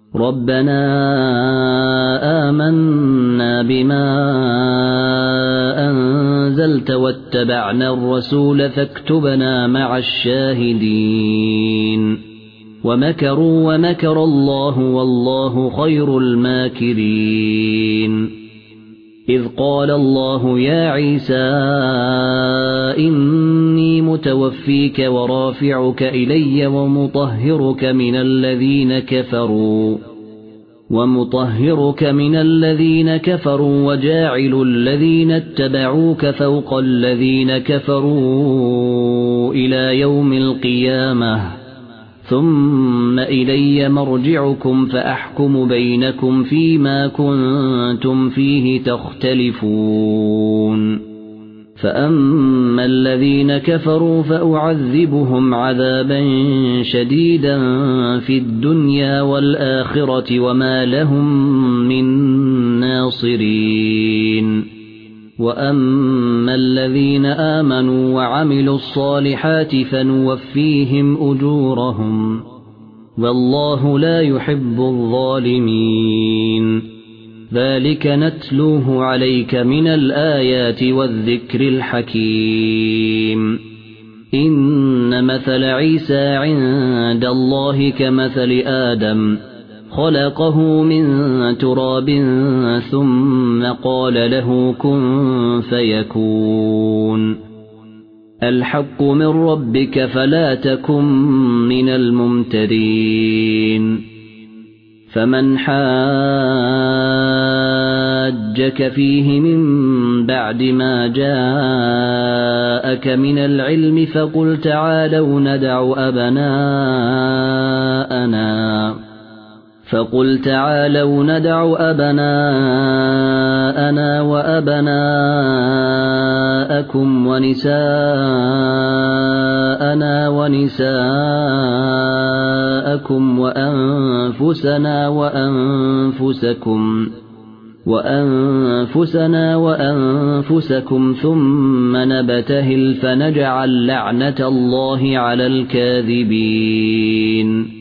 ربنا آمنا بما أنزلت واتبعنا الرسول فاكتبنا مع الشاهدين ومكروا ومكر الله والله خير الماكرين إذ قال الله يا عيسى إني متوفيك ورافعك إلي ومطهرك من الذين كفروا وجاعل الذين اتبعوك فوق الذين كفروا إلى يوم القيامة ثم إلي مرجعكم فأحكم بينكم فيما كنتم فيه تختلفون فأما الذين كفروا فأعذبهم عذابا شديدا في الدنيا والآخرة وما لهم من ناصرين وأما الذين آمنوا وعملوا الصالحات فنوفيهم أجورهم والله لا يحب الظالمين ذلك نتلوه عليك من الآيات والذكر الحكيم إن مثل عيسى عند الله كمثل آدم خلقه من تراب ثم قال له كن فيكون الحق من ربك فلا تكن من الممترين فمن حاجك فيه من بعد ما جاءك من العلم فقل تعالوا ندع أبناءنا وأبناءكم ونساءنا ونساءكم وأنفسنا وأنفسكم ثم نبتهل فنجعل لعنة الله على الكاذبين